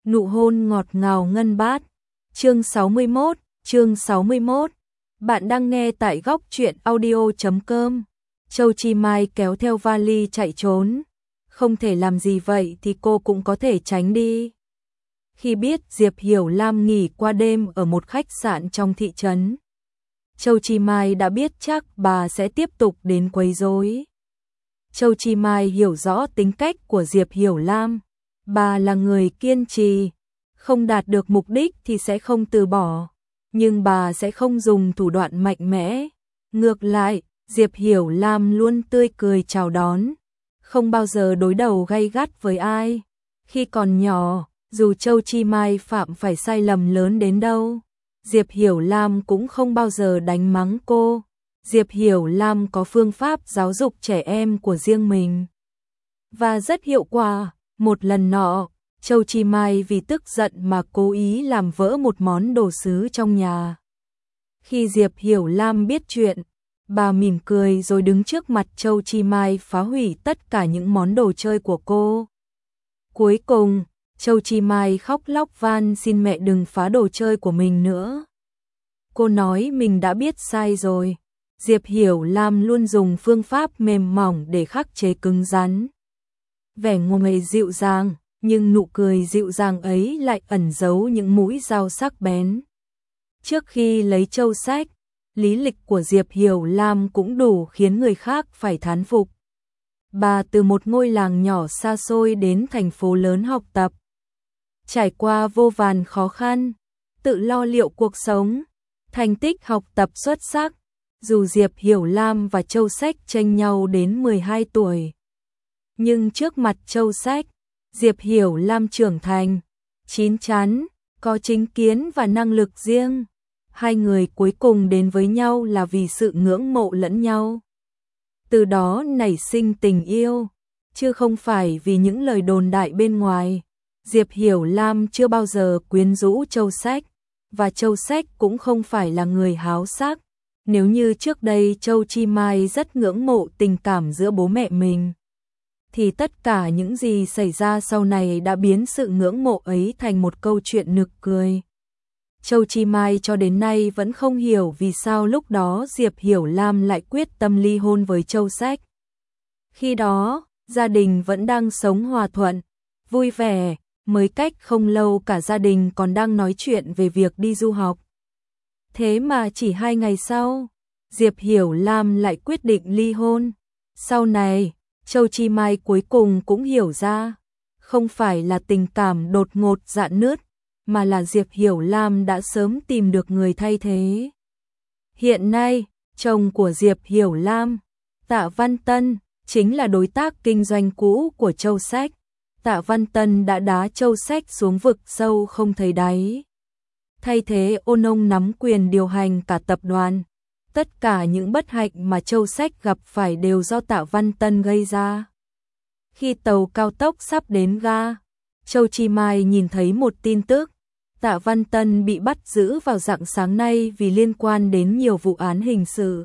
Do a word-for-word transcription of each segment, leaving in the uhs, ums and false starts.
Nụ hôn ngọt ngào ngân bát. Chương sáu mươi mốt, chương sáu mươi mốt. Bạn đang nghe tại góc truyện audio chấm com. Châu Chi Mai kéo theo vali chạy trốn. Không thể làm gì vậy thì cô cũng có thể tránh đi. Khi biết Diệp Hiểu Lam nghỉ qua đêm ở một khách sạn trong thị trấn, Châu Chi Mai đã biết chắc bà sẽ tiếp tục đến quấy rối. Châu Chi Mai hiểu rõ tính cách của Diệp Hiểu Lam. Bà là người kiên trì, không đạt được mục đích thì sẽ không từ bỏ, nhưng bà sẽ không dùng thủ đoạn mạnh mẽ. Ngược lại, Diệp Hiểu Lam luôn tươi cười chào đón, không bao giờ đối đầu gay gắt với ai. Khi còn nhỏ, dù Châu Chi Mai phạm phải sai lầm lớn đến đâu, Diệp Hiểu Lam cũng không bao giờ đánh mắng cô. Diệp Hiểu Lam có phương pháp giáo dục trẻ em của riêng mình và rất hiệu quả. Một lần nọ, Châu Chi Mai vì tức giận mà cố ý làm vỡ một món đồ sứ trong nhà. Khi Diệp Hiểu Lam biết chuyện, bà mỉm cười rồi đứng trước mặt Châu Chi Mai phá hủy tất cả những món đồ chơi của cô. Cuối cùng, Châu Chi Mai khóc lóc van xin mẹ đừng phá đồ chơi của mình nữa. Cô nói mình đã biết sai rồi. Diệp Hiểu Lam luôn dùng phương pháp mềm mỏng để khắc chế cứng rắn. Vẻ ngọt dịu dàng, nhưng nụ cười dịu dàng ấy lại ẩn giấu những mũi dao sắc bén. Trước khi lấy châu sách, lý lịch của Diệp Hiểu Lam cũng đủ khiến người khác phải thán phục. Bà từ một ngôi làng nhỏ xa xôi đến thành phố lớn học tập, trải qua vô vàn khó khăn, tự lo liệu cuộc sống, thành tích học tập xuất sắc. Dù Diệp Hiểu Lam và Châu Sách chênh nhau đến mười hai tuổi, nhưng trước mặt Châu Sách, Diệp Hiểu Lam trưởng thành, chín chắn, có chính kiến và năng lực riêng. Hai người cuối cùng đến với nhau là vì sự ngưỡng mộ lẫn nhau. Từ đó nảy sinh tình yêu, chứ không phải vì những lời đồn đại bên ngoài. Diệp Hiểu Lam chưa bao giờ quyến rũ Châu Sách, và Châu Sách cũng không phải là người háo sắc. Nếu như trước đây Châu Chi Mai rất ngưỡng mộ tình cảm giữa bố mẹ mình, thì tất cả những gì xảy ra sau này đã biến sự ngưỡng mộ ấy thành một câu chuyện nực cười. Châu Chi Mai cho đến nay vẫn không hiểu vì sao lúc đó Diệp Hiểu Lam lại quyết tâm ly hôn với Châu Sách. Khi đó, gia đình vẫn đang sống hòa thuận, vui vẻ, mới cách không lâu cả gia đình còn đang nói chuyện về việc đi du học. Thế mà chỉ hai ngày sau, Diệp Hiểu Lam lại quyết định ly hôn. Sau này, Châu Chi Mai cuối cùng cũng hiểu ra, không phải là tình cảm đột ngột rạn nứt, mà là Diệp Hiểu Lam đã sớm tìm được người thay thế. Hiện nay, chồng của Diệp Hiểu Lam, Tạ Văn Tân, chính là đối tác kinh doanh cũ của Châu Sách. Tạ Văn Tân đã đá Châu Sách xuống vực sâu không thấy đáy, thay thế Ôn Ông nắm quyền điều hành cả tập đoàn. Tất cả những bất hạnh mà Châu Sách gặp phải đều do Tạ Văn Tân gây ra. Khi tàu cao tốc sắp đến ga, Châu Chi Mai nhìn thấy một tin tức. Tạ Văn Tân bị bắt giữ vào rạng sáng nay vì liên quan đến nhiều vụ án hình sự.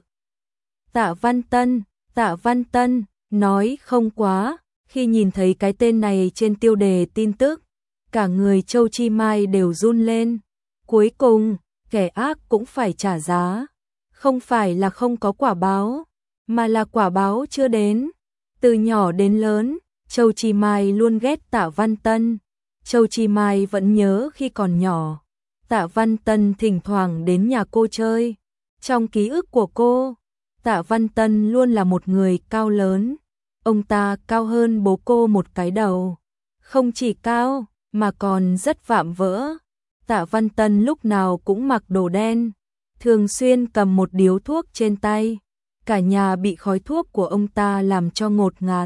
Tạ Văn Tân, Tạ Văn Tân, nói không quá. Khi nhìn thấy cái tên này trên tiêu đề tin tức, cả người Châu Chi Mai đều run lên. Cuối cùng, kẻ ác cũng phải trả giá. Không phải là không có quả báo, mà là quả báo chưa đến. Từ nhỏ đến lớn, Châu Chi Mai luôn ghét Tạ Văn Tân. Châu Chi Mai vẫn nhớ khi còn nhỏ, Tạ Văn Tân thỉnh thoảng đến nhà cô chơi. Trong ký ức của cô, Tạ Văn Tân luôn là một người cao lớn. Ông ta cao hơn bố cô một cái đầu. Không chỉ cao, mà còn rất vạm vỡ. Tạ Văn Tân lúc nào cũng mặc đồ đen, thường xuyên cầm một điếu thuốc trên tay. Cả nhà bị khói thuốc của ông ta làm cho ngột ngạt.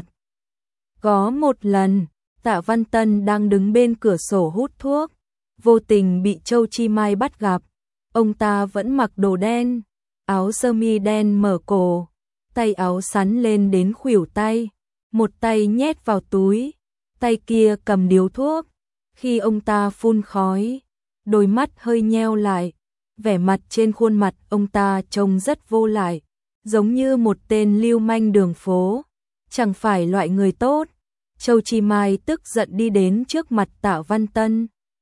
Có một lần, Tạ Văn Tân đang đứng bên cửa sổ hút thuốc, vô tình bị Châu Chi Mai bắt gặp. Ông ta vẫn mặc đồ đen, áo sơ mi đen mở cổ, tay áo sắn lên đến khuỷu tay, một tay nhét vào túi, tay kia cầm điếu thuốc. Khi ông ta phun khói, đôi mắt hơi nheo lại, vẻ mặt trên khuôn mặt ông ta trông rất vô lại, giống như một tên lưu manh đường phố, chẳng phải loại người tốt. Châu Chi Mai tức giận đi đến trước mặt Tạ Văn Tân,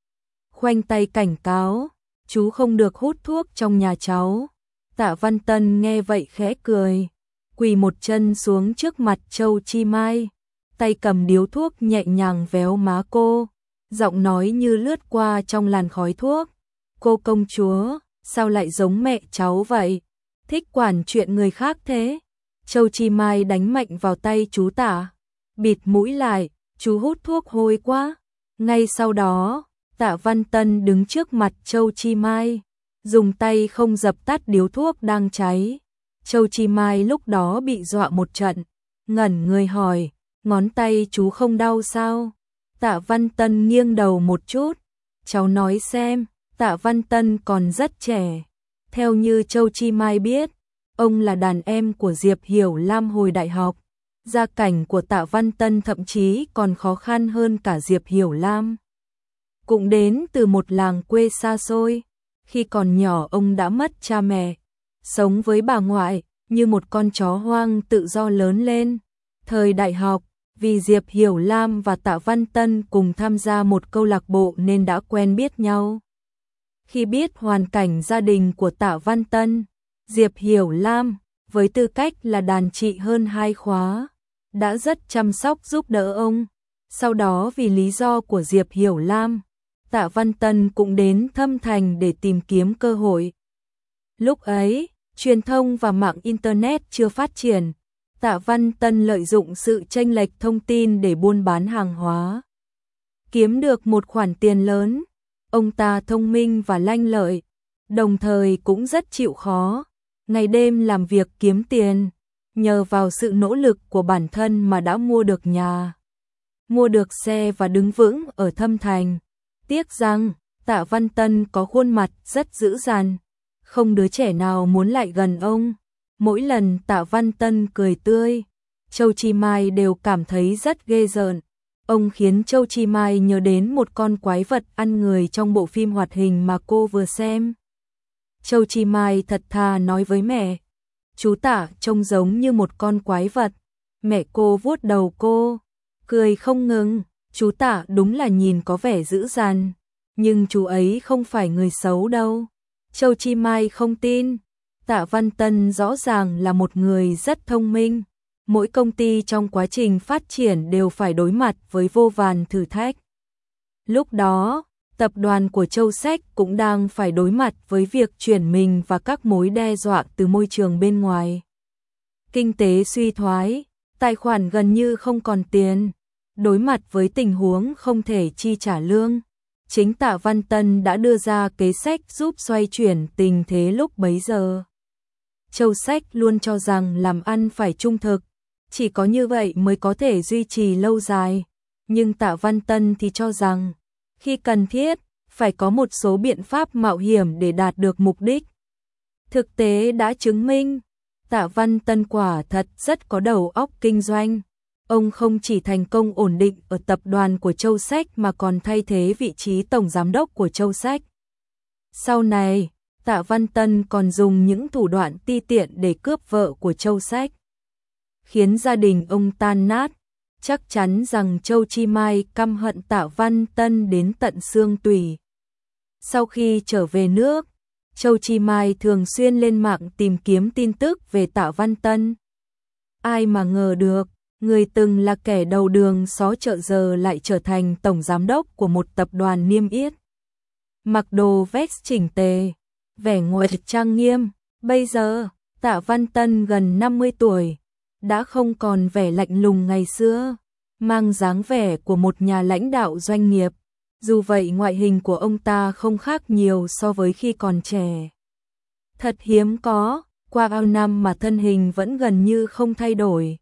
khoanh tay cảnh cáo, chú không được hút thuốc trong nhà cháu. Tạ Văn Tân nghe vậy khẽ cười, quỳ một chân xuống trước mặt Châu Chi Mai, tay cầm điếu thuốc nhẹ nhàng véo má cô, giọng nói như lướt qua trong làn khói thuốc. Cô công chúa, sao lại giống mẹ cháu vậy? Thích quản chuyện người khác thế? Châu Chi Mai đánh mạnh vào tay chú Tạ, bịt mũi lại, chú hút thuốc hôi quá. Ngay sau đó, Tạ Văn Tân đứng trước mặt Châu Chi Mai, dùng tay không dập tắt điếu thuốc đang cháy. Châu Chi Mai lúc đó bị dọa một trận, ngẩn người hỏi, ngón tay chú không đau sao? Tạ Văn Tân nghiêng đầu một chút, cháu nói xem. Tạ Văn Tân còn rất trẻ. Theo như Châu Chi Mai biết, ông là đàn em của Diệp Hiểu Lam hồi đại học. Gia cảnh của Tạ Văn Tân thậm chí còn khó khăn hơn cả Diệp Hiểu Lam. Cũng đến từ một làng quê xa xôi. Khi còn nhỏ ông đã mất cha mẹ, sống với bà ngoại, như một con chó hoang tự do lớn lên. Thời đại học, vì Diệp Hiểu Lam và Tạ Văn Tân cùng tham gia một câu lạc bộ nên đã quen biết nhau. Khi biết hoàn cảnh gia đình của Tạ Văn Tân, Diệp Hiểu Lam, với tư cách là đàn chị hơn hai khóa, đã rất chăm sóc giúp đỡ ông. Sau đó vì lý do của Diệp Hiểu Lam, Tạ Văn Tân cũng đến Thâm Thành để tìm kiếm cơ hội. Lúc ấy, truyền thông và mạng Internet chưa phát triển, Tạ Văn Tân lợi dụng sự chênh lệch thông tin để buôn bán hàng hóa, kiếm được một khoản tiền lớn. Ông ta thông minh và lanh lợi, đồng thời cũng rất chịu khó, ngày đêm làm việc kiếm tiền, nhờ vào sự nỗ lực của bản thân mà đã mua được nhà, mua được xe và đứng vững ở Thâm Thành. Tiếc rằng, Tạ Văn Tân có khuôn mặt rất dữ dằn, không đứa trẻ nào muốn lại gần ông. Mỗi lần Tạ Văn Tân cười tươi, Châu Chi Mai đều cảm thấy rất ghê rợn. Ông khiến Châu Chi Mai nhớ đến một con quái vật ăn người trong bộ phim hoạt hình mà cô vừa xem. Châu Chi Mai thật thà nói với mẹ, chú Tạ trông giống như một con quái vật. Mẹ cô vuốt đầu cô, cười không ngừng. Chú Tạ đúng là nhìn có vẻ dữ dằn, nhưng chú ấy không phải người xấu đâu. Châu Chi Mai không tin. Tạ Văn Tân rõ ràng là một người rất thông minh. Mỗi công ty trong quá trình phát triển đều phải đối mặt với vô vàn thử thách. Lúc đó, tập đoàn của Châu Sách cũng đang phải đối mặt với việc chuyển mình và các mối đe dọa từ môi trường bên ngoài. Kinh tế suy thoái, tài khoản gần như không còn tiền, đối mặt với tình huống không thể chi trả lương. Chính Tạ Văn Tân đã đưa ra kế sách giúp xoay chuyển tình thế lúc bấy giờ. Châu Sách luôn cho rằng làm ăn phải trung thực, chỉ có như vậy mới có thể duy trì lâu dài. Nhưng Tạ Văn Tân thì cho rằng, khi cần thiết, phải có một số biện pháp mạo hiểm để đạt được mục đích. Thực tế đã chứng minh, Tạ Văn Tân quả thật rất có đầu óc kinh doanh. Ông không chỉ thành công ổn định ở tập đoàn của Châu Sách mà còn thay thế vị trí tổng giám đốc của Châu Sách. Sau này, Tạ Văn Tân còn dùng những thủ đoạn ti tiện để cướp vợ của Châu Sách, khiến gia đình ông tan nát. Chắc chắn rằng Châu Chi Mai căm hận Tạ Văn Tân đến tận xương tủy. Sau khi trở về nước, Châu Chi Mai thường xuyên lên mạng tìm kiếm tin tức về Tạ Văn Tân. Ai mà ngờ được, người từng là kẻ đầu đường xó chợ giờ lại trở thành tổng giám đốc của một tập đoàn niêm yết. Mặc đồ vest chỉnh tề, vẻ ngoài trang nghiêm. Bây giờ, Tạ Văn Tân gần năm mươi tuổi, đã không còn vẻ lạnh lùng ngày xưa, mang dáng vẻ của một nhà lãnh đạo doanh nghiệp. Dù vậy ngoại hình của ông ta không khác nhiều so với khi còn trẻ. Thật hiếm có, qua bao năm mà thân hình vẫn gần như không thay đổi.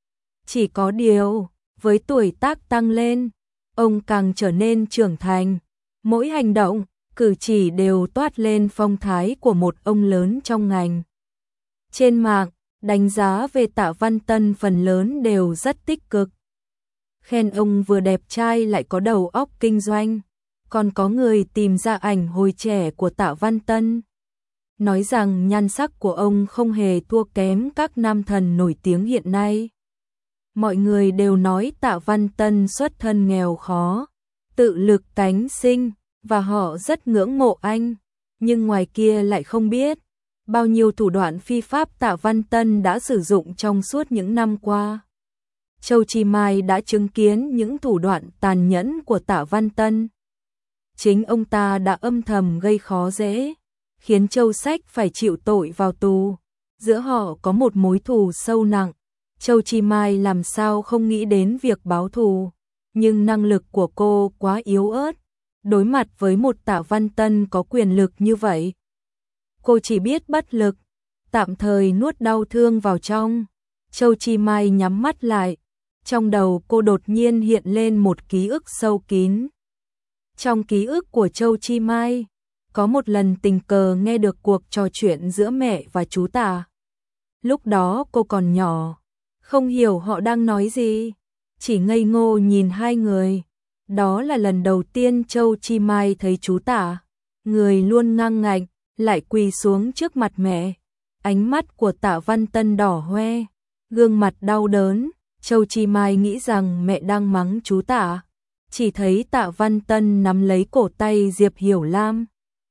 Chỉ có điều, với tuổi tác tăng lên, ông càng trở nên trưởng thành. Mỗi hành động, cử chỉ đều toát lên phong thái của một ông lớn trong ngành. Trên mạng, đánh giá về Tạ Văn Tân phần lớn đều rất tích cực. Khen ông vừa đẹp trai lại có đầu óc kinh doanh. Còn có người tìm ra ảnh hồi trẻ của Tạ Văn Tân, nói rằng nhan sắc của ông không hề thua kém các nam thần nổi tiếng hiện nay. Mọi người đều nói Tạ Văn Tân xuất thân nghèo khó, tự lực cánh sinh, và họ rất ngưỡng mộ anh, nhưng ngoài kia lại không biết bao nhiêu thủ đoạn phi pháp Tạ Văn Tân đã sử dụng trong suốt những năm qua. Châu Chi Mai đã chứng kiến những thủ đoạn tàn nhẫn của Tạ Văn Tân. Chính ông ta đã âm thầm gây khó dễ, khiến Châu Sách phải chịu tội vào tù. Giữa họ có một mối thù sâu nặng. Châu Chi Mai làm sao không nghĩ đến việc báo thù, nhưng năng lực của cô quá yếu ớt. Đối mặt với một Tạ Văn Tân có quyền lực như vậy, cô chỉ biết bất lực, tạm thời nuốt đau thương vào trong. Châu Chi Mai nhắm mắt lại, trong đầu cô đột nhiên hiện lên một ký ức sâu kín. Trong ký ức của Châu Chi Mai, có một lần tình cờ nghe được cuộc trò chuyện giữa mẹ và chú Tạ. Lúc đó cô còn nhỏ, không hiểu họ đang nói gì, chỉ ngây ngô nhìn hai người. Đó là lần đầu tiên Châu Chi Mai thấy chú Tạ, người luôn ngang ngạnh, lại quỳ xuống trước mặt mẹ. Ánh mắt của Tạ Văn Tân đỏ hoe, gương mặt đau đớn. Châu Chi Mai nghĩ rằng mẹ đang mắng chú Tạ, chỉ thấy Tạ Văn Tân nắm lấy cổ tay Diệp Hiểu Lam.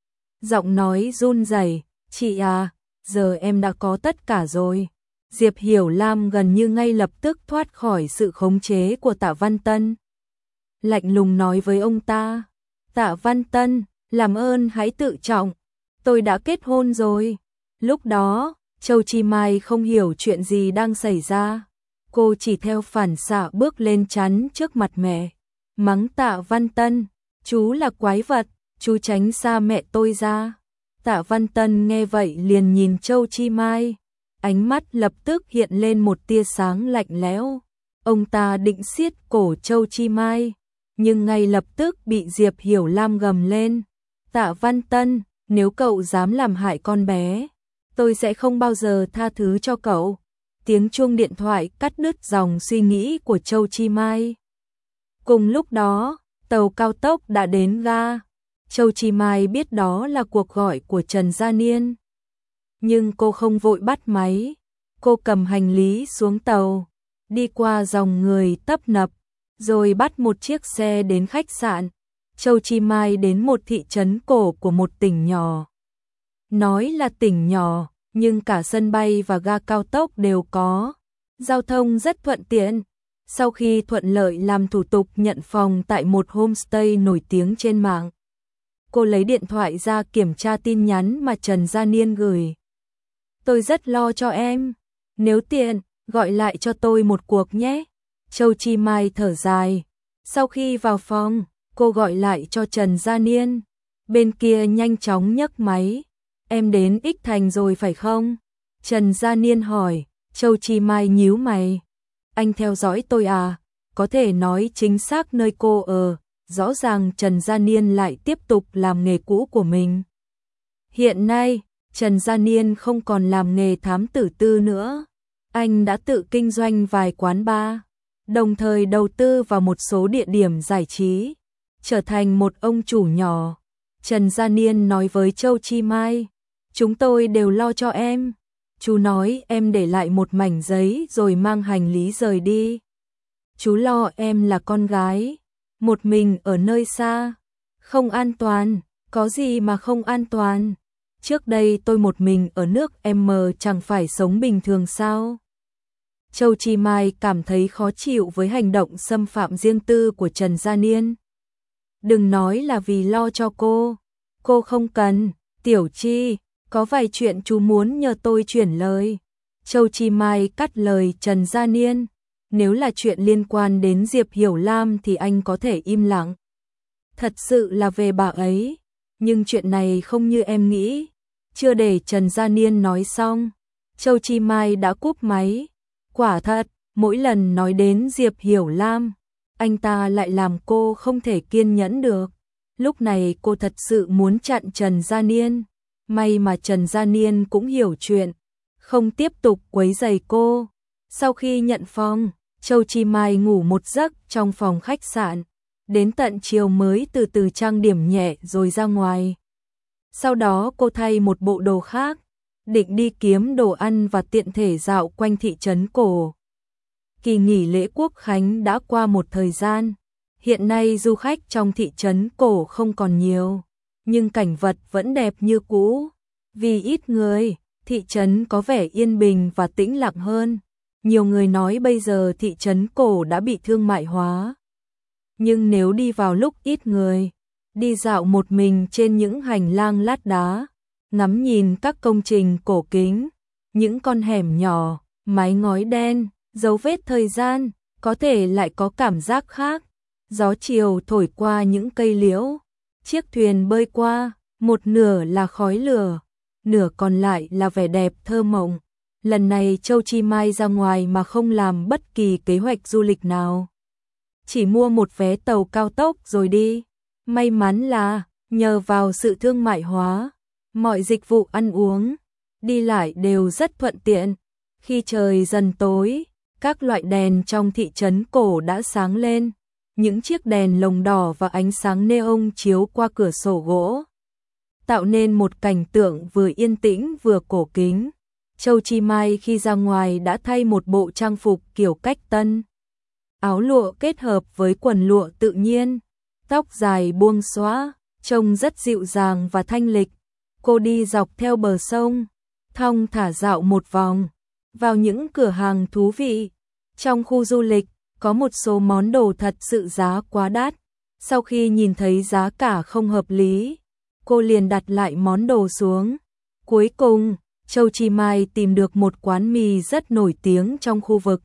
Giọng nói run rẩy, "Chị à, giờ em đã có tất cả rồi." Diệp Hiểu Lam gần như ngay lập tức thoát khỏi sự khống chế của Tạ Văn Tân. Lạnh lùng nói với ông ta, "Tạ Văn Tân, làm ơn hãy tự trọng, tôi đã kết hôn rồi." Lúc đó, Châu Chi Mai không hiểu chuyện gì đang xảy ra. Cô chỉ theo phản xạ bước lên chắn trước mặt mẹ, mắng Tạ Văn Tân, "Chú là quái vật, chú tránh xa mẹ tôi ra." Tạ Văn Tân nghe vậy liền nhìn Châu Chi Mai, ánh mắt lập tức hiện lên một tia sáng lạnh lẽo. Ông ta định siết cổ Châu Chi Mai, nhưng ngay lập tức bị Diệp Hiểu Lam gầm lên, "Tạ Văn Tân, nếu cậu dám làm hại con bé, tôi sẽ không bao giờ tha thứ cho cậu." Tiếng chuông điện thoại cắt đứt dòng suy nghĩ của Châu Chi Mai. Cùng lúc đó, tàu cao tốc đã đến ga. Châu Chi Mai biết đó là cuộc gọi của Trần Gia Niên, nhưng cô không vội bắt máy. Cô cầm hành lý xuống tàu, đi qua dòng người tấp nập, rồi bắt một chiếc xe đến khách sạn. Châu Chi Mai đến một thị trấn cổ của một tỉnh nhỏ. Nói là tỉnh nhỏ, nhưng cả sân bay và ga cao tốc đều có. Giao thông rất thuận tiện. Sau khi thuận lợi làm thủ tục nhận phòng tại một homestay nổi tiếng trên mạng, cô lấy điện thoại ra kiểm tra tin nhắn mà Trần Gia Niên gửi. "Tôi rất lo cho em, nếu tiện, gọi lại cho tôi một cuộc nhé." Châu Chi Mai thở dài. Sau khi vào phòng, cô gọi lại cho Trần Gia Niên. Bên kia nhanh chóng nhấc máy. "Em đến Ích Thành rồi phải không?" Trần Gia Niên hỏi. Châu Chi Mai nhíu mày. "Anh theo dõi tôi à? Có thể nói chính xác nơi cô ở." Rõ ràng Trần Gia Niên lại tiếp tục làm nghề cũ của mình. Hiện nay, Trần Gia Niên không còn làm nghề thám tử tư nữa. Anh đã tự kinh doanh vài quán bar, đồng thời đầu tư vào một số địa điểm giải trí, trở thành một ông chủ nhỏ. Trần Gia Niên nói với Châu Chi Mai, "Chúng tôi đều lo cho em. Chú nói em để lại một mảnh giấy rồi mang hành lý rời đi. Chú lo em là con gái, một mình ở nơi xa, không an toàn." "Có gì mà không an toàn? Trước đây tôi một mình ở nước M chẳng phải sống bình thường sao?" Châu Chi Mai cảm thấy khó chịu với hành động xâm phạm riêng tư của Trần Gia Niên. Đừng nói là vì lo cho cô. Cô không cần. "Tiểu Chi, có vài chuyện chú muốn nhờ tôi chuyển lời." Châu Chi Mai cắt lời Trần Gia Niên. "Nếu là chuyện liên quan đến Diệp Hiểu Lam thì anh có thể im lặng. Thật sự là về bà ấy. Nhưng chuyện này không như em nghĩ." Chưa để Trần Gia Niên nói xong, Châu Chi Mai đã cúp máy. Quả thật, mỗi lần nói đến Diệp Hiểu Lam, anh ta lại làm cô không thể kiên nhẫn được. Lúc này cô thật sự muốn chặn Trần Gia Niên. May mà Trần Gia Niên cũng hiểu chuyện, không tiếp tục quấy rầy cô. Sau khi nhận phòng, Châu Chi Mai ngủ một giấc trong phòng khách sạn, đến tận chiều mới từ từ trang điểm nhẹ rồi ra ngoài. Sau đó cô thay một bộ đồ khác, định đi kiếm đồ ăn và tiện thể dạo quanh thị trấn cổ. Kỳ nghỉ lễ Quốc khánh đã qua một thời gian, Hiện nay du khách trong thị trấn cổ không còn nhiều, nhưng cảnh vật vẫn đẹp như cũ. Vì ít người, thị trấn có vẻ yên bình và tĩnh lặng hơn. Nhiều người nói bây giờ thị trấn cổ đã bị thương mại hóa. Nhưng nếu đi vào lúc ít người, đi dạo một mình trên những hành lang lát đá, ngắm nhìn các công trình cổ kính, những con hẻm nhỏ, mái ngói đen, dấu vết thời gian, có thể lại có cảm giác khác. Gió chiều thổi qua những cây liễu, chiếc thuyền bơi qua, một nửa là khói lửa, nửa còn lại là vẻ đẹp thơ mộng. Lần này Châu Chi Mai ra ngoài mà không làm bất kỳ kế hoạch du lịch nào. Chỉ mua một vé tàu cao tốc rồi đi. May mắn là, nhờ vào sự thương mại hóa, mọi dịch vụ ăn uống, đi lại đều rất thuận tiện. Khi trời dần tối, các loại đèn trong thị trấn cổ đã sáng lên. Những chiếc đèn lồng đỏ và ánh sáng neon chiếu qua cửa sổ gỗ, tạo nên một cảnh tượng vừa yên tĩnh vừa cổ kính. Châu Chi Mai khi ra ngoài đã thay một bộ trang phục kiểu cách tân. Áo lụa kết hợp với quần lụa tự nhiên, tóc dài buông xõa, trông rất dịu dàng và thanh lịch. Cô đi dọc theo bờ sông, thong thả dạo một vòng, vào những cửa hàng thú vị. Trong khu du lịch, có một số món đồ thật sự giá quá đắt. Sau khi nhìn thấy giá cả không hợp lý, cô liền đặt lại món đồ xuống. Cuối cùng, Châu Chi Mai tìm được một quán mì rất nổi tiếng trong khu vực.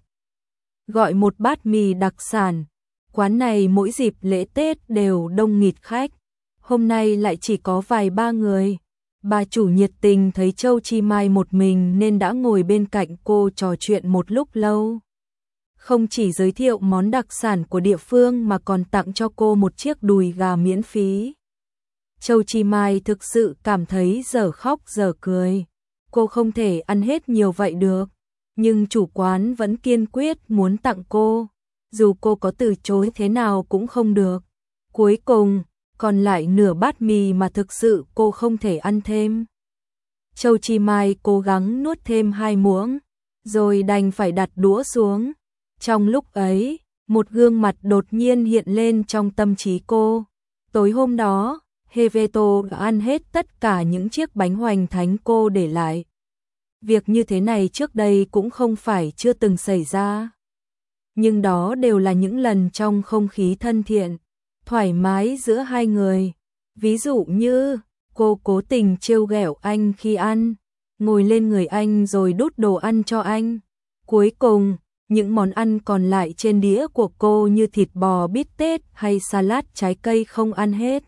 Gọi một bát mì đặc sản. Quán này mỗi dịp lễ Tết đều đông nghịt khách. Hôm nay lại chỉ có vài ba người. Bà chủ nhiệt tình thấy Châu Chi Mai một mình nên đã ngồi bên cạnh cô trò chuyện một lúc lâu. Không chỉ giới thiệu món đặc sản của địa phương mà còn tặng cho cô một chiếc đùi gà miễn phí. Châu Chi Mai thực sự cảm thấy dở khóc dở cười. Cô không thể ăn hết nhiều vậy được, nhưng chủ quán vẫn kiên quyết muốn tặng cô, dù cô có từ chối thế nào cũng không được. Cuối cùng, còn lại nửa bát mì mà thực sự cô không thể ăn thêm. Châu Chi Mai cố gắng nuốt thêm hai muỗng, rồi đành phải đặt đũa xuống. Trong lúc ấy, một gương mặt đột nhiên hiện lên trong tâm trí cô. Tối hôm đó, Heveto đã ăn hết tất cả những chiếc bánh hoành thánh cô để lại. Việc như thế này trước đây cũng không phải chưa từng xảy ra. Nhưng đó đều là những lần trong không khí thân thiện, thoải mái giữa hai người. Ví dụ như, cô cố tình trêu ghẹo anh khi ăn, ngồi lên người anh rồi đút đồ ăn cho anh. Cuối cùng, những món ăn còn lại trên đĩa của cô như thịt bò bít tết hay salad trái cây không ăn hết,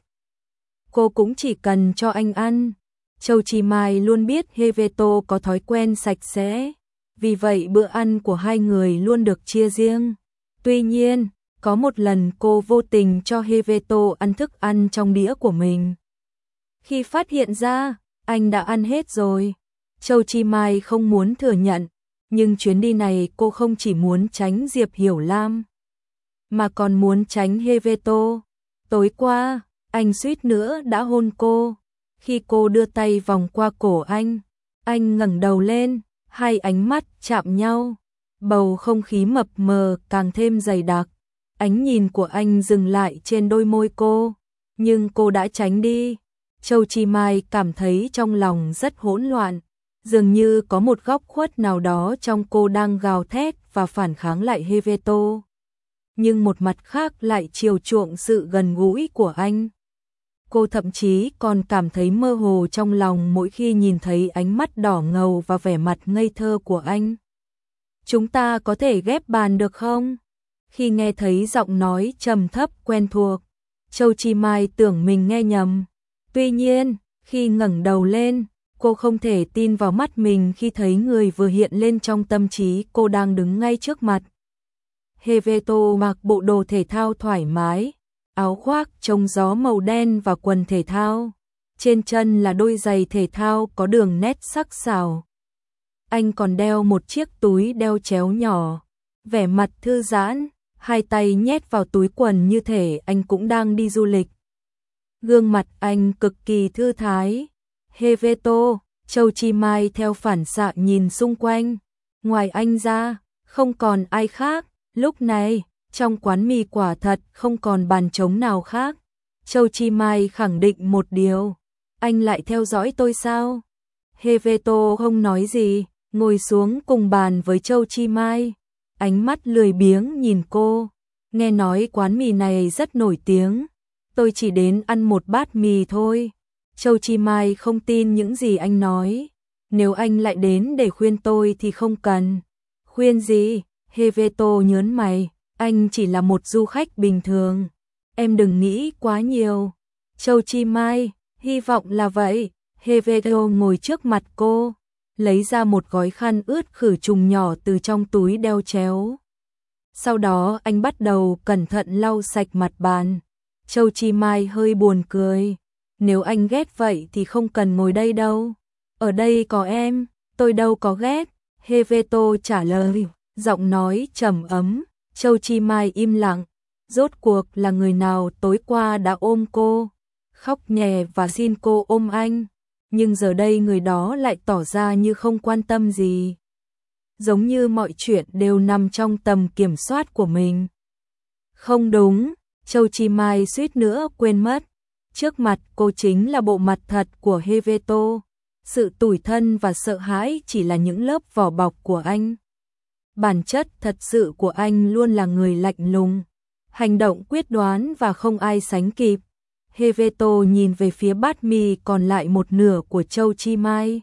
cô cũng chỉ cần cho anh ăn. Châu Chi Mai luôn biết Heveto có thói quen sạch sẽ, vì vậy bữa ăn của hai người luôn được chia riêng. Tuy nhiên, có một lần cô vô tình cho Heveto ăn thức ăn trong đĩa của mình. Khi phát hiện ra, anh đã ăn hết rồi. Châu Chi Mai không muốn thừa nhận, nhưng chuyến đi này cô không chỉ muốn tránh Diệp Hiểu Lam, mà còn muốn tránh Heveto. Tối qua, anh suýt nữa đã hôn cô. Khi cô đưa tay vòng qua cổ anh, anh ngẩng đầu lên, hai ánh mắt chạm nhau. Bầu không khí mập mờ càng thêm dày đặc. Ánh nhìn của anh dừng lại trên đôi môi cô, nhưng cô đã tránh đi. Châu Chi Mai cảm thấy trong lòng rất hỗn loạn, dường như có một góc khuất nào đó trong cô đang gào thét và phản kháng lại Heveto. Nhưng một mặt khác lại chiều chuộng sự gần gũi của anh. Cô thậm chí còn cảm thấy mơ hồ trong lòng mỗi khi nhìn thấy ánh mắt đỏ ngầu và vẻ mặt ngây thơ của anh. Chúng ta có thể ghép bàn được không? Khi nghe thấy giọng nói trầm thấp quen thuộc, Châu Chi Mai tưởng mình nghe nhầm. Tuy nhiên, khi ngẩng đầu lên, cô không thể tin vào mắt mình khi thấy người vừa hiện lên trong tâm trí cô đang đứng ngay trước mặt. Heveto mặc bộ đồ thể thao thoải mái, áo khoác chống gió màu đen và quần thể thao. Trên chân là đôi giày thể thao có đường nét sắc sảo. Anh còn đeo một chiếc túi đeo chéo nhỏ, vẻ mặt thư giãn, hai tay nhét vào túi quần như thể anh cũng đang đi du lịch. Gương mặt anh cực kỳ thư thái. Heveto, Châu Chi Mai theo phản xạ nhìn xung quanh. Ngoài anh ra, không còn ai khác. Lúc này, Trong quán mì quả thật không còn bàn trống nào khác. Châu Chi Mai khẳng định một điều. Anh lại theo dõi tôi sao? Heveto không nói gì, ngồi xuống cùng bàn với Châu Chi Mai. Ánh mắt lười biếng nhìn cô. Nghe nói quán mì này rất nổi tiếng. Tôi chỉ đến ăn một bát mì thôi. Châu Chi Mai không tin những gì anh nói. Nếu anh lại đến để khuyên tôi thì không cần. Khuyên gì? Heveto nhớn mày. Anh chỉ là một du khách bình thường. Em đừng nghĩ quá nhiều. Châu Chi Mai, hy vọng là vậy. Heveto ngồi trước mặt cô, lấy ra một gói khăn ướt khử trùng nhỏ từ trong túi đeo chéo. Sau đó anh bắt đầu cẩn thận lau sạch mặt bàn. Châu Chi Mai hơi buồn cười. Nếu anh ghét vậy thì không cần ngồi đây đâu. Ở đây có em, tôi đâu có ghét. Heveto trả lời, giọng nói trầm ấm. Châu Chi Mai im lặng. Rốt cuộc là người nào tối qua đã ôm cô, khóc nhè và xin cô ôm anh. Nhưng giờ đây người đó lại tỏ ra như không quan tâm gì. Giống như mọi chuyện đều nằm trong tầm kiểm soát của mình. Không đúng, Châu Chi Mai suýt nữa quên mất. Trước mặt cô chính là bộ mặt thật của Heveto. Sự tủi thân và sợ hãi chỉ là những lớp vỏ bọc của anh. Bản chất thật sự của anh luôn là người lạnh lùng, hành động quyết đoán và không ai sánh kịp. Heveto nhìn về phía bát mì còn lại một nửa của Châu Chi Mai.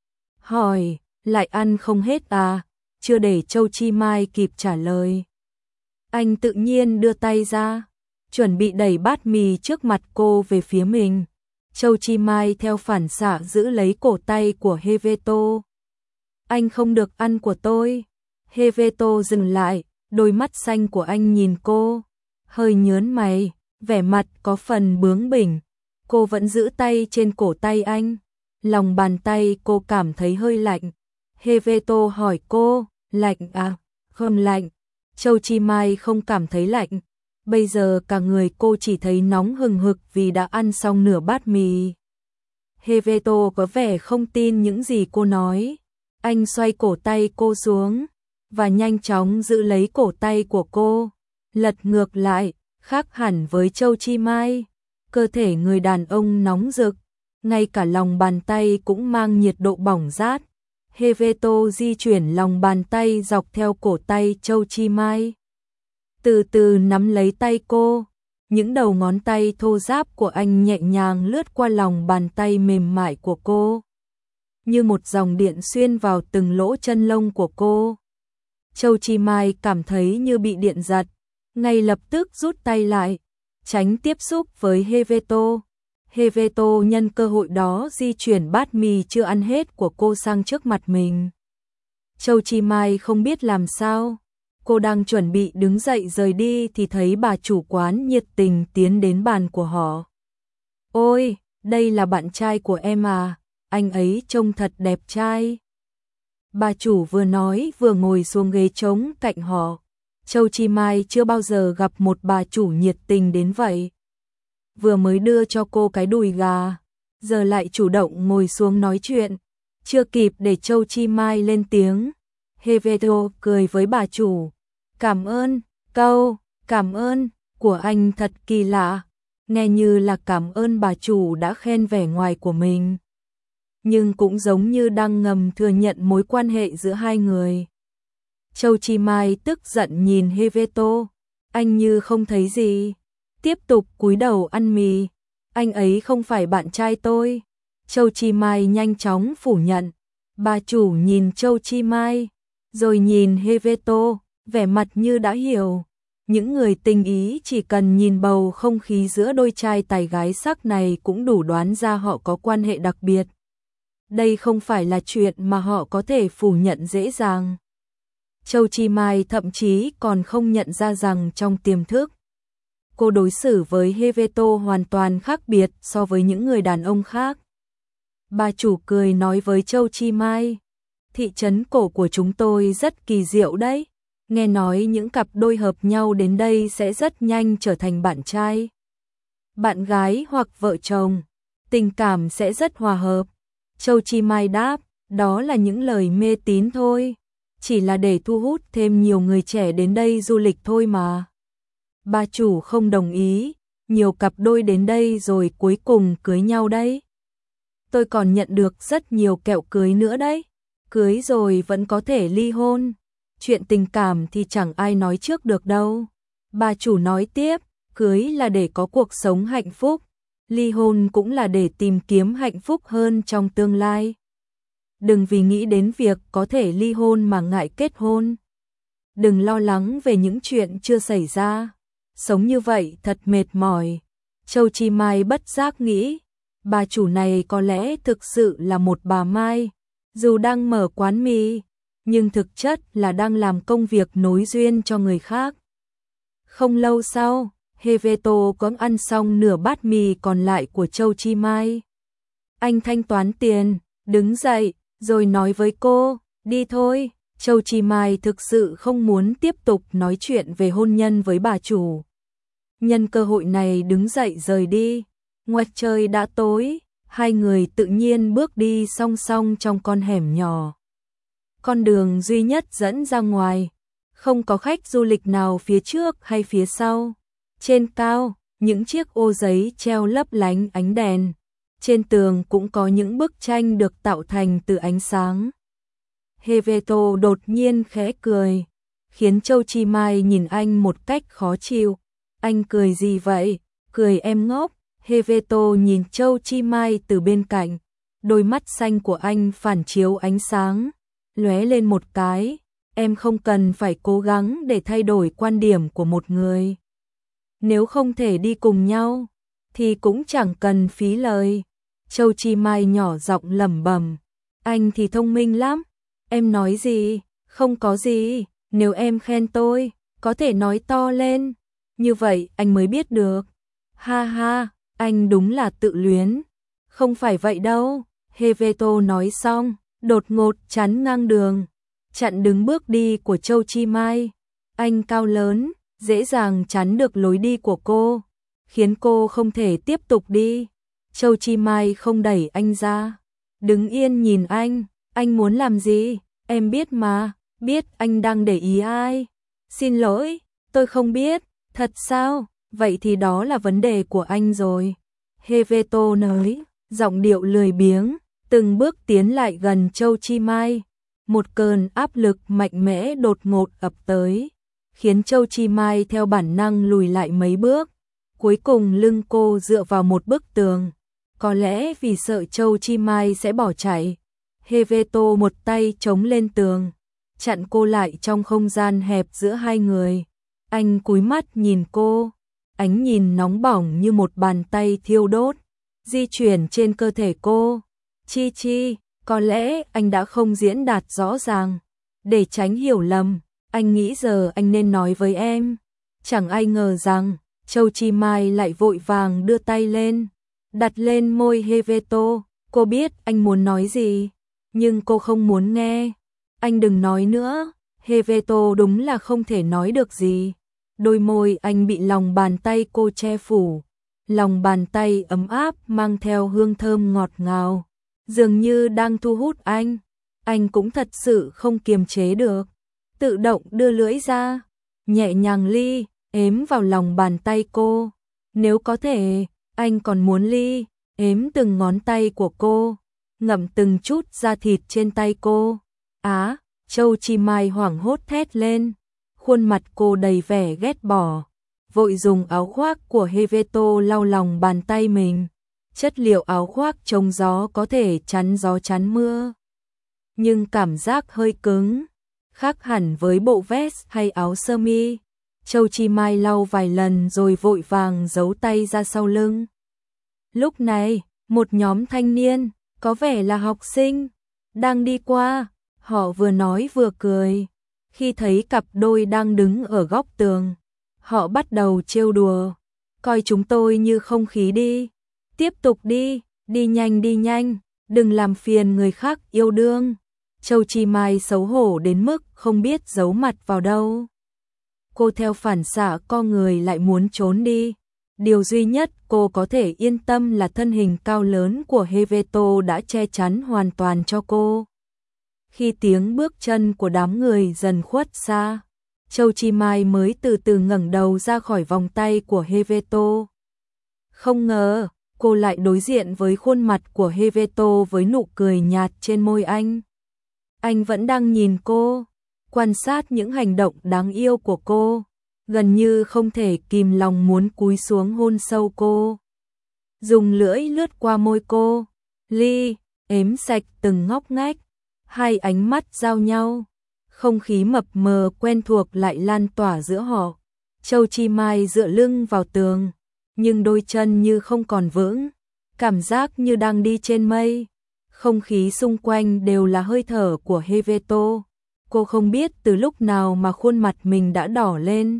Hỏi, lại ăn không hết à? Chưa để Châu Chi Mai kịp trả lời. Anh tự nhiên đưa tay ra, chuẩn bị đẩy bát mì trước mặt cô về phía mình. Châu Chi Mai theo phản xạ giữ lấy cổ tay của Heveto. Anh không được ăn của tôi. Heveto dừng lại, đôi mắt xanh của anh nhìn cô, hơi nhớn mày, vẻ mặt có phần bướng bỉnh. Cô vẫn giữ tay trên cổ tay anh, lòng bàn tay cô cảm thấy hơi lạnh. Heveto hỏi cô, lạnh à? Không lạnh. Châu Chi Mai không cảm thấy lạnh. Bây giờ cả người cô chỉ thấy nóng hừng hực vì đã ăn xong nửa bát mì. Heveto có vẻ không tin những gì cô nói. Anh xoay cổ tay cô xuống và nhanh chóng giữ lấy cổ tay của cô, lật ngược lại, khác hẳn với Châu Chi Mai. Cơ thể người đàn ông nóng rực, ngay cả lòng bàn tay cũng mang nhiệt độ bỏng rát. Heveto di chuyển lòng bàn tay dọc theo cổ tay Châu Chi Mai, từ từ nắm lấy tay cô. Những đầu ngón tay thô ráp của anh nhẹ nhàng lướt qua lòng bàn tay mềm mại của cô, như một dòng điện xuyên vào từng lỗ chân lông của cô. Châu Chi Mai cảm thấy như bị điện giật, ngay lập tức rút tay lại, tránh tiếp xúc với Heveto. Heveto nhân cơ hội đó di chuyển bát mì chưa ăn hết của cô sang trước mặt mình. Châu Chi Mai không biết làm sao. Cô đang chuẩn bị đứng dậy rời đi thì thấy bà chủ quán nhiệt tình tiến đến bàn của họ. Ôi, đây là bạn trai của em à, anh ấy trông thật đẹp trai. Bà chủ vừa nói vừa ngồi xuống ghế trống cạnh họ. Châu Chi Mai chưa bao giờ gặp một bà chủ nhiệt tình đến vậy. Vừa mới đưa cho cô cái đùi gà, giờ lại chủ động ngồi xuống nói chuyện. Chưa kịp để Châu Chi Mai lên tiếng, Heveto cười với bà chủ. Cảm ơn, câu, cảm ơn của anh thật kỳ lạ. Nghe như là cảm ơn bà chủ đã khen vẻ ngoài của mình, nhưng cũng giống như đang ngầm thừa nhận mối quan hệ giữa hai người. Châu Chi Mai tức giận nhìn Heveto, anh như không thấy gì, tiếp tục cúi đầu ăn mì. Anh ấy không phải bạn trai tôi. Châu Chi Mai nhanh chóng phủ nhận. Bà chủ nhìn Châu Chi Mai, rồi nhìn Heveto, vẻ mặt như đã hiểu. Những người tình ý chỉ cần nhìn bầu không khí giữa đôi trai tài gái sắc này cũng đủ đoán ra họ có quan hệ đặc biệt. Đây không phải là chuyện mà họ có thể phủ nhận dễ dàng. Châu Chi Mai thậm chí còn không nhận ra rằng trong tiềm thức, cô đối xử với Heveto hoàn toàn khác biệt so với những người đàn ông khác. Bà chủ cười nói với Châu Chi Mai, thị trấn cổ của chúng tôi rất kỳ diệu đấy. Nghe nói những cặp đôi hợp nhau đến đây sẽ rất nhanh trở thành bạn trai, bạn gái hoặc vợ chồng. Tình cảm sẽ rất hòa hợp. Châu Chi Mai đáp, đó là những lời mê tín thôi. Chỉ là để thu hút thêm nhiều người trẻ đến đây du lịch thôi mà. Bà chủ không đồng ý, nhiều cặp đôi đến đây rồi cuối cùng cưới nhau đấy. Tôi còn nhận được rất nhiều kẹo cưới nữa đấy. Cưới rồi vẫn có thể ly hôn. Chuyện tình cảm thì chẳng ai nói trước được đâu. Bà chủ nói tiếp, cưới là để có cuộc sống hạnh phúc, ly hôn cũng là để tìm kiếm hạnh phúc hơn trong tương lai. Đừng vì nghĩ đến việc có thể ly hôn mà ngại kết hôn. Đừng lo lắng về những chuyện chưa xảy ra. Sống như vậy thật mệt mỏi. Châu Chi Mai bất giác nghĩ, bà chủ này có lẽ thực sự là một bà Mai, dù đang mở quán mì, nhưng thực chất là đang làm công việc nối duyên cho người khác. Không lâu sau, Heveto có ăn xong nửa bát mì còn lại của Châu Chi Mai. Anh thanh toán tiền, đứng dậy, rồi nói với cô, đi thôi. Châu Chi Mai thực sự không muốn tiếp tục nói chuyện về hôn nhân với bà chủ. Nhân cơ hội này đứng dậy rời đi. Ngoài trời đã tối, hai người tự nhiên bước đi song song trong con hẻm nhỏ. Con đường duy nhất dẫn ra ngoài, không có khách du lịch nào phía trước hay phía sau. Trên cao, những chiếc ô giấy treo lấp lánh ánh đèn. Trên tường cũng có những bức tranh được tạo thành từ ánh sáng. Heveto đột nhiên khẽ cười, khiến Châu Chi Mai nhìn anh một cách khó chịu. Anh cười gì vậy? Cười em ngốc. Heveto nhìn Châu Chi Mai từ bên cạnh, đôi mắt xanh của anh phản chiếu ánh sáng, lóe lên một cái. Em không cần phải cố gắng để thay đổi quan điểm của một người. Nếu không thể đi cùng nhau, thì cũng chẳng cần phí lời. Châu Chi Mai nhỏ giọng lẩm bẩm, anh thì thông minh lắm. Em nói gì? Không có gì. Nếu em khen tôi, có thể nói to lên. Như vậy anh mới biết được. Ha ha, anh đúng là tự luyến. Không phải vậy đâu. Heveto nói xong, đột ngột chắn ngang đường, chặn đứng bước đi của Châu Chi Mai. Anh cao lớn, dễ dàng chắn được lối đi của cô, khiến cô không thể tiếp tục đi. Châu Chi Mai không đẩy anh ra, đứng yên nhìn anh. Anh muốn làm gì? Em biết mà. Biết anh đang để ý ai? Xin lỗi, tôi không biết. Thật sao? Vậy thì đó là vấn đề của anh rồi. Heveto nói, giọng điệu lười biếng, từng bước tiến lại gần Châu Chi Mai. Một cơn áp lực mạnh mẽ đột ngột ập tới, khiến Châu Chi Mai theo bản năng lùi lại mấy bước. Cuối cùng lưng cô dựa vào một bức tường. Có lẽ vì sợ Châu Chi Mai sẽ bỏ chạy, Heveto một tay chống lên tường, chặn cô lại trong không gian hẹp giữa hai người. Anh cúi mắt nhìn cô, ánh nhìn nóng bỏng như một bàn tay thiêu đốt, di chuyển trên cơ thể cô. Chi Chi, có lẽ anh đã không diễn đạt rõ ràng. Để tránh hiểu lầm, anh nghĩ giờ anh nên nói với em. Chẳng ai ngờ rằng, Châu Chi Mai lại vội vàng đưa tay lên, đặt lên môi Heveto. Cô biết anh muốn nói gì, nhưng cô không muốn nghe. Anh đừng nói nữa. Heveto đúng là không thể nói được gì. Đôi môi anh bị lòng bàn tay cô che phủ. Lòng bàn tay ấm áp mang theo hương thơm ngọt ngào, dường như đang thu hút anh. Anh cũng thật sự không kiềm chế được, tự động đưa lưỡi ra, nhẹ nhàng ly, ếm vào lòng bàn tay cô. Nếu có thể, anh còn muốn ly, ếm từng ngón tay của cô, ngậm từng chút da thịt trên tay cô. Á, Châu Chi Mai hoảng hốt thét lên, khuôn mặt cô đầy vẻ ghét bỏ, vội dùng áo khoác của Heveto lau lòng bàn tay mình. Chất liệu áo khoác chống gió có thể chắn gió chắn mưa, nhưng cảm giác hơi cứng, khác hẳn với bộ vest hay áo sơ mi. Châu Chi Mai lau vài lần rồi vội vàng giấu tay ra sau lưng. Lúc này, một nhóm thanh niên, có vẻ là học sinh, đang đi qua. Họ vừa nói vừa cười. Khi thấy cặp đôi đang đứng ở góc tường, họ bắt đầu trêu đùa. Coi chúng tôi như không khí đi. Tiếp tục đi, đi nhanh đi nhanh, đừng làm phiền người khác yêu đương. Châu Chi Mai xấu hổ đến mức không biết giấu mặt vào đâu. Cô theo phản xạ co người lại muốn trốn đi. Điều duy nhất cô có thể yên tâm là thân hình cao lớn của Heveto đã che chắn hoàn toàn cho cô. Khi tiếng bước chân của đám người dần khuất xa, Châu Chi Mai mới từ từ ngẩng đầu ra khỏi vòng tay của Heveto. Không ngờ, cô lại đối diện với khuôn mặt của Heveto với nụ cười nhạt trên môi anh. Anh vẫn đang nhìn cô, quan sát những hành động đáng yêu của cô, gần như không thể kìm lòng muốn cúi xuống hôn sâu cô. Dùng lưỡi lướt qua môi cô, li, ếm sạch từng ngóc ngách, hai ánh mắt giao nhau. Không khí mập mờ quen thuộc lại lan tỏa giữa họ. Châu Chi Mai dựa lưng vào tường, nhưng đôi chân như không còn vững, cảm giác như đang đi trên mây. Không khí xung quanh đều là hơi thở của Heveto. Cô không biết từ lúc nào mà khuôn mặt mình đã đỏ lên.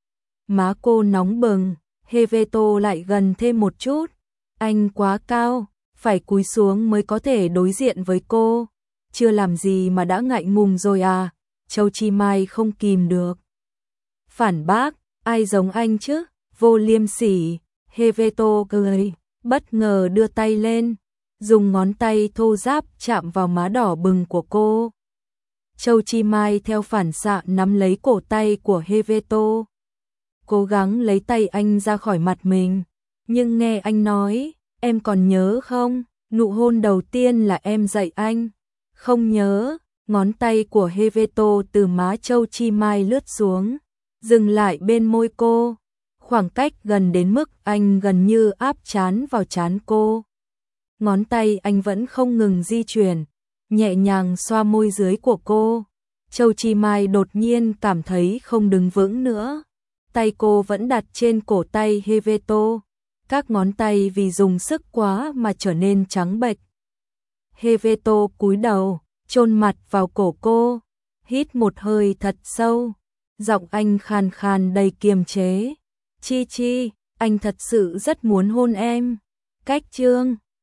Má cô nóng bừng, Heveto lại gần thêm một chút. Anh quá cao, phải cúi xuống mới có thể đối diện với cô. Chưa làm gì mà đã ngại ngùng rồi à? Châu Chi Mai không kìm được. Phản bác, ai giống anh chứ? Vô liêm sỉ. Heveto cười, bất ngờ đưa tay lên, dùng ngón tay thô ráp chạm vào má đỏ bừng của cô. Châu Chi Mai theo phản xạ nắm lấy cổ tay của Heveto, cố gắng lấy tay anh ra khỏi mặt mình, nhưng nghe anh nói, em còn nhớ không, nụ hôn đầu tiên là em dạy anh. Không nhớ. Ngón tay của Heveto từ má Châu Chi Mai lướt xuống, dừng lại bên môi cô, khoảng cách gần đến mức anh gần như áp trán vào trán cô. Ngón tay anh vẫn không ngừng di chuyển, nhẹ nhàng xoa môi dưới của cô. Châu Chi Mai đột nhiên cảm thấy không đứng vững nữa. Tay cô vẫn đặt trên cổ tay Heveto, các ngón tay vì dùng sức quá mà trở nên trắng bệch. Heveto cúi đầu, chôn mặt vào cổ cô, hít một hơi thật sâu, giọng anh khàn khàn đầy kiềm chế. Chi Chi, anh thật sự rất muốn hôn em. Cách chương